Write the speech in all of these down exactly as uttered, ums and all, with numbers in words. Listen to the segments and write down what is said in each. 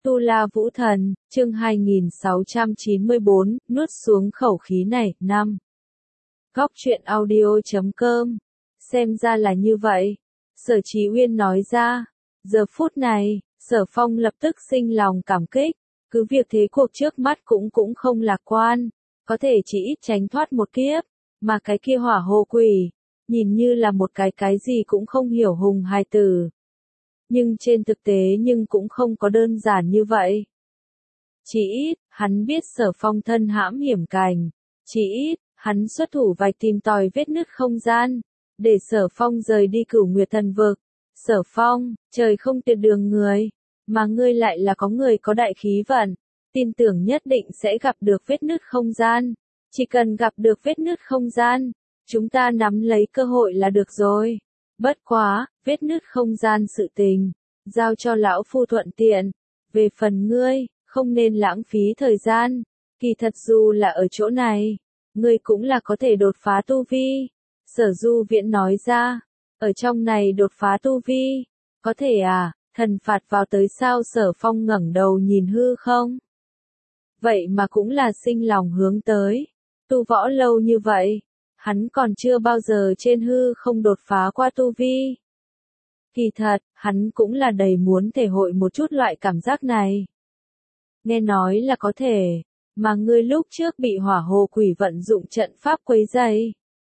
Tu La Vũ Thần, chương hai nghìn sáu trăm chín mươi bốn, nuốt xuống khẩu khí này, năm. Góc truyện audio chấm com. Xem ra là như vậy. Sở Chí Uyên nói ra. Giờ phút này, Sở Phong lập tức sinh lòng cảm kích. Cứ việc thế cuộc trước mắt cũng cũng không lạc quan. Có thể chỉ ít tránh thoát một kiếp. Mà cái kia hỏa hồ quỷ, nhìn như là một cái cái gì cũng không hiểu hùng hài tử. Nhưng trên thực tế nhưng cũng không có đơn giản như vậy. Chỉ ít, hắn biết Sở Phong thân hãm hiểm cảnh. Chỉ ít, hắn xuất thủ vạch tìm tòi vết nứt không gian, để Sở Phong rời đi Cửu Nguyệt Thần Vực. Sở Phong, trời không tuyệt đường người, mà ngươi lại là có người có đại khí vận, tin tưởng nhất định sẽ gặp được vết nứt không gian. Chỉ cần gặp được vết nứt không gian, chúng ta nắm lấy cơ hội là được rồi. Bất quá, vết nứt không gian sự tình, giao cho lão phu thuận tiện. Về phần ngươi, không nên lãng phí thời gian. Kỳ thật dù là ở chỗ này, ngươi cũng là có thể đột phá tu vi. Sở Du Viễn nói ra, ở trong này đột phá tu vi, có thể à, thần phạt vào tới sao? Sở Phong ngẩng đầu nhìn hư không. Vậy mà cũng là sinh lòng hướng tới. Tu võ lâu như vậy, hắn còn chưa bao giờ trên hư không đột phá qua tu vi. Kỳ thật, hắn cũng là đầy muốn thể hội một chút loại cảm giác này. Nghe nói là có thể, mà ngươi lúc trước bị hỏa hồ quỷ vận dụng trận pháp quấy rầy,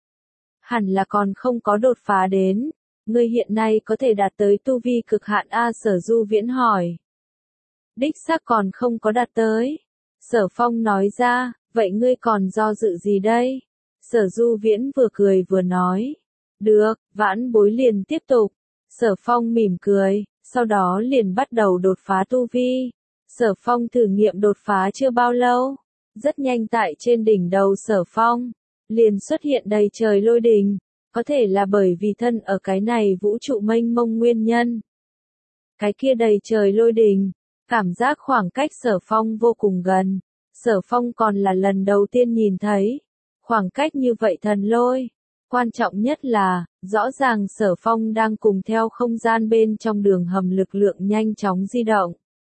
hẳn là còn không có đột phá đến. Ngươi hiện nay có thể đạt tới tu vi cực hạn a? Sở Du Viễn hỏi. Đích xác còn không có đạt tới. Sở Phong nói ra, vậy ngươi còn do dự gì đây? Sở Du Viễn vừa cười vừa nói. Được, vãn bối liền tiếp tục. Sở Phong mỉm cười, sau đó liền bắt đầu đột phá tu vi. Sở Phong thử nghiệm đột phá chưa bao lâu. Rất nhanh tại trên đỉnh đầu Sở Phong, liền xuất hiện đầy trời lôi đình. Có thể là bởi vì thân ở cái này vũ trụ mênh mông nguyên nhân. Cái kia đầy trời lôi đình, cảm giác khoảng cách Sở Phong vô cùng gần. Sở Phong còn là lần đầu tiên nhìn thấy khoảng cách như vậy thần lôi. Quan trọng nhất là, rõ ràng Sở Phong đang cùng theo không gian bên trong đường hầm lực lượng nhanh chóng di động.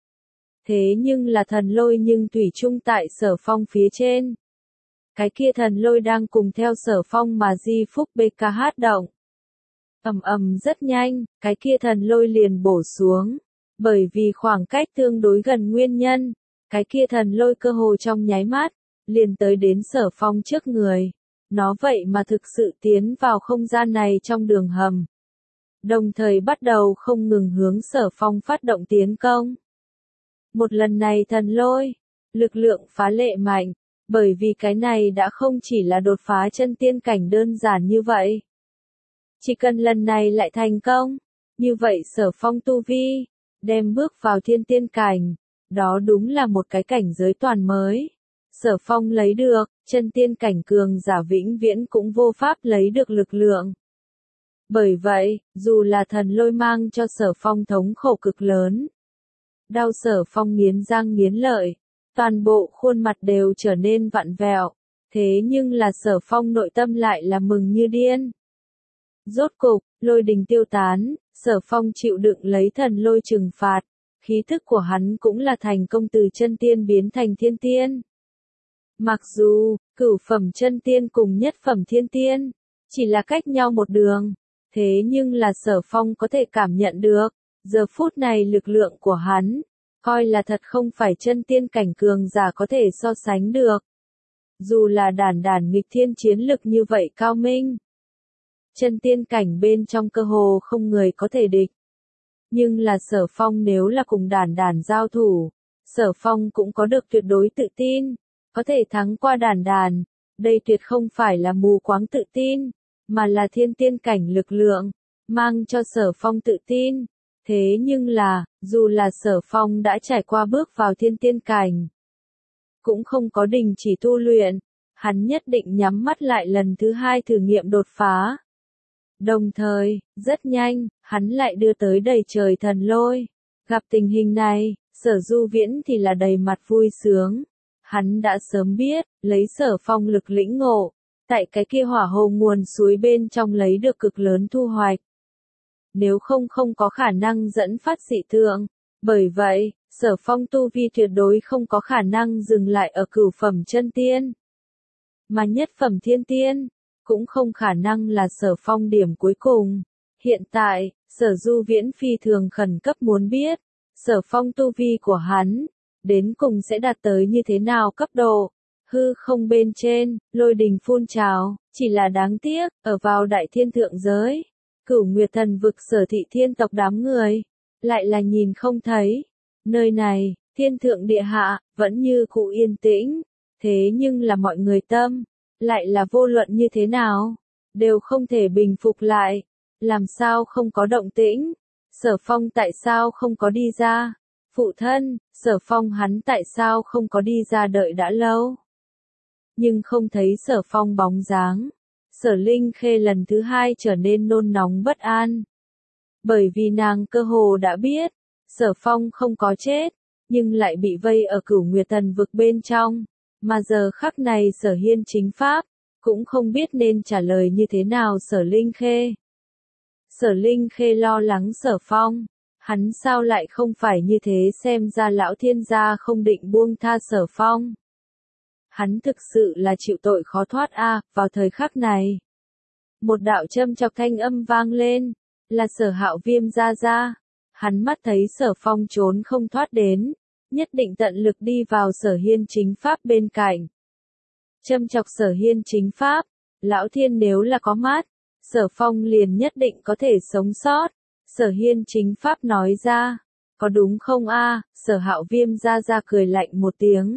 Thế nhưng là thần lôi nhưng thủy chung tại Sở Phong phía trên. Cái kia thần lôi đang cùng theo Sở Phong mà di phúc bê ca hát động. Ầm ầm rất nhanh, cái kia thần lôi liền bổ xuống. Bởi vì khoảng cách tương đối gần nguyên nhân, cái kia thần lôi cơ hồ trong nháy mắt, liền tới đến Sở Phong trước người. Nó vậy mà thực sự tiến vào không gian này trong đường hầm. Đồng thời bắt đầu không ngừng hướng Sở Phong phát động tiến công. Một lần này thần lôi, lực lượng phá lệ mạnh, bởi vì cái này đã không chỉ là đột phá chân tiên cảnh đơn giản như vậy. Chỉ cần lần này lại thành công, như vậy Sở Phong tu vi, đem bước vào thiên tiên cảnh, đó đúng là một cái cảnh giới toàn mới. Sở Phong lấy được, chân tiên cảnh cường giả vĩnh viễn cũng vô pháp lấy được lực lượng. Bởi vậy, dù là thần lôi mang cho Sở Phong thống khổ cực lớn. Đau Sở Phong nghiến răng nghiến lợi, toàn bộ khuôn mặt đều trở nên vặn vẹo. Thế nhưng là Sở Phong nội tâm lại là mừng như điên. Rốt cục, lôi đình tiêu tán, Sở Phong chịu đựng lấy thần lôi trừng phạt. Khí thức của hắn cũng là thành công từ chân tiên biến thành thiên tiên. Mặc dù, cửu phẩm chân tiên cùng nhất phẩm thiên tiên, chỉ là cách nhau một đường, thế nhưng là Sở Phong có thể cảm nhận được, giờ phút này lực lượng của hắn, coi là thật không phải chân tiên cảnh cường giả có thể so sánh được. Dù là đản đản nghịch thiên chiến lực như vậy cao minh, chân tiên cảnh bên trong cơ hồ không người có thể địch. Nhưng là Sở Phong nếu là cùng đản đản giao thủ, Sở Phong cũng có được tuyệt đối tự tin, có thể thắng qua đản đản. Đây tuyệt không phải là mù quáng tự tin, mà là thiên tiên cảnh lực lượng, mang cho Sở Phong tự tin. Thế nhưng là, dù là Sở Phong đã trải qua bước vào thiên tiên cảnh, cũng không có đình chỉ tu luyện, hắn nhất định nhắm mắt lại lần thứ hai thử nghiệm đột phá. Đồng thời, rất nhanh, hắn lại đưa tới đầy trời thần lôi. Gặp tình hình này, Sở Du Viễn thì là đầy mặt vui sướng. Hắn đã sớm biết, lấy Sở Phong lực lĩnh ngộ, tại cái kia hỏa hồ nguồn suối bên trong lấy được cực lớn thu hoạch. Nếu không không có khả năng dẫn phát dị tượng. Bởi vậy, Sở Phong tu vi tuyệt đối không có khả năng dừng lại ở cửu phẩm chân tiên. Mà nhất phẩm thiên tiên, cũng không khả năng là Sở Phong điểm cuối cùng. Hiện tại, Sở Du Viễn phi thường khẩn cấp muốn biết, Sở Phong tu vi của hắn, đến cùng sẽ đạt tới như thế nào cấp độ. Hư không bên trên, lôi đình phun trào, chỉ là đáng tiếc, ở vào đại thiên thượng giới, Cửu Nguyệt Thần vực Sở Thị thiên tộc đám người, lại là nhìn không thấy. Nơi này, thiên thượng địa hạ, vẫn như cũ yên tĩnh, thế nhưng là mọi người tâm, lại là vô luận như thế nào, đều không thể bình phục lại. Làm sao không có động tĩnh? Sở Phong tại sao không có đi ra? Phụ thân, Sở Phong hắn tại sao không có đi ra đợi đã lâu? Nhưng không thấy Sở Phong bóng dáng. Sở Linh Khê lần thứ hai trở nên nôn nóng bất an. Bởi vì nàng cơ hồ đã biết, Sở Phong không có chết, nhưng lại bị vây ở Cửu Nguyệt Thần vực bên trong. Mà giờ khắc này Sở Hiên chính pháp, cũng không biết nên trả lời như thế nào Sở Linh Khê. Sở Linh Khê lo lắng Sở Phong, hắn sao lại không phải như thế, xem ra lão thiên gia không định buông tha Sở Phong. Hắn thực sự là chịu tội khó thoát a. À, vào thời khắc này. Một đạo châm chọc thanh âm vang lên, là Sở Hạo Viêm gia gia. Hắn mắt thấy Sở Phong trốn không thoát đến, nhất định tận lực đi vào Sở Hiên chính pháp bên cạnh. Châm chọc Sở Hiên chính pháp, lão thiên nếu là có mắt, Sở Phong liền nhất định có thể sống sót. Sở Hiên chính pháp nói ra, có đúng không a? À? Sở Hạo Viêm gia gia cười lạnh một tiếng.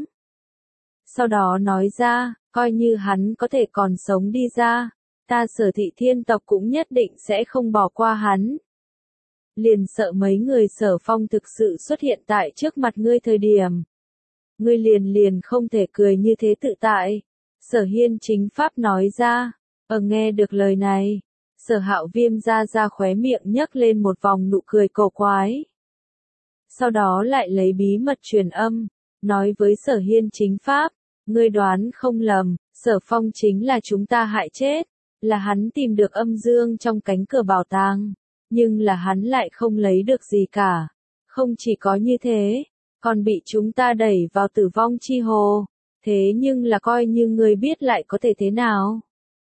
Sau đó nói ra, coi như hắn có thể còn sống đi ra, ta Sở Thị thiên tộc cũng nhất định sẽ không bỏ qua hắn. Liền sợ mấy người Sở Phong thực sự xuất hiện tại trước mặt ngươi thời điểm. Ngươi liền liền không thể cười như thế tự tại. Sở Hiên chính pháp nói ra, ở nghe được lời này, Sở Hạo Viêm gia gia khóe miệng nhấc lên một vòng nụ cười cổ quái. Sau đó lại lấy bí mật truyền âm, nói với Sở Hiên chính pháp, ngươi đoán không lầm, Sở Phong chính là chúng ta hại chết, là hắn tìm được âm dương trong cánh cửa bảo tàng, nhưng là hắn lại không lấy được gì cả. Không chỉ có như thế, còn bị chúng ta đẩy vào tử vong chi hồ, thế nhưng là coi như ngươi biết lại có thể thế nào.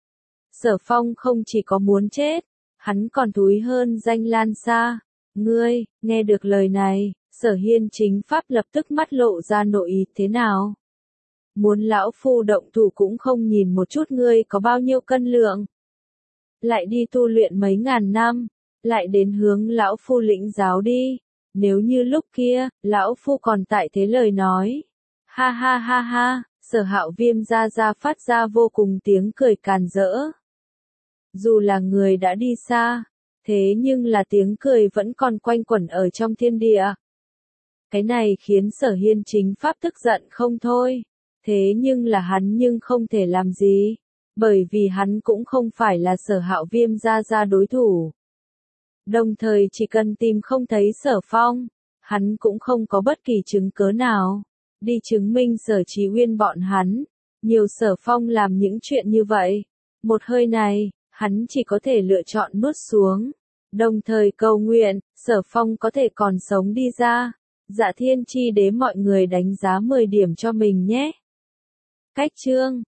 Sở Phong không chỉ có muốn chết, hắn còn thúi hơn danh lan xa. Ngươi, nghe được lời này, Sở Hiên chính pháp lập tức mắt lộ ra nội ý thế nào. Muốn lão phu động thủ cũng không nhìn một chút ngươi có bao nhiêu cân lượng. Lại đi tu luyện mấy ngàn năm, lại đến hướng lão phu lĩnh giáo đi. Nếu như lúc kia, lão phu còn tại thế lời nói. Ha ha ha ha, Sở Hạo Viêm gia gia phát ra vô cùng tiếng cười càn rỡ. Dù là người đã đi xa, thế nhưng là tiếng cười vẫn còn quanh quẩn ở trong thiên địa. Cái này khiến Sở Hiên chính pháp tức giận không thôi. Thế nhưng là hắn nhưng không thể làm gì, bởi vì hắn cũng không phải là Sở Hạo Viêm gia gia đối thủ. Đồng thời chỉ cần tìm không thấy Sở Phong, hắn cũng không có bất kỳ chứng cớ nào đi chứng minh Sở Chí Uyên bọn hắn, nhiều Sở Phong làm những chuyện như vậy. Một hơi này, hắn chỉ có thể lựa chọn nuốt xuống, đồng thời cầu nguyện, Sở Phong có thể còn sống đi ra. Dạ Thiên Chi Đế mọi người đánh giá mười điểm cho mình nhé. Cách chương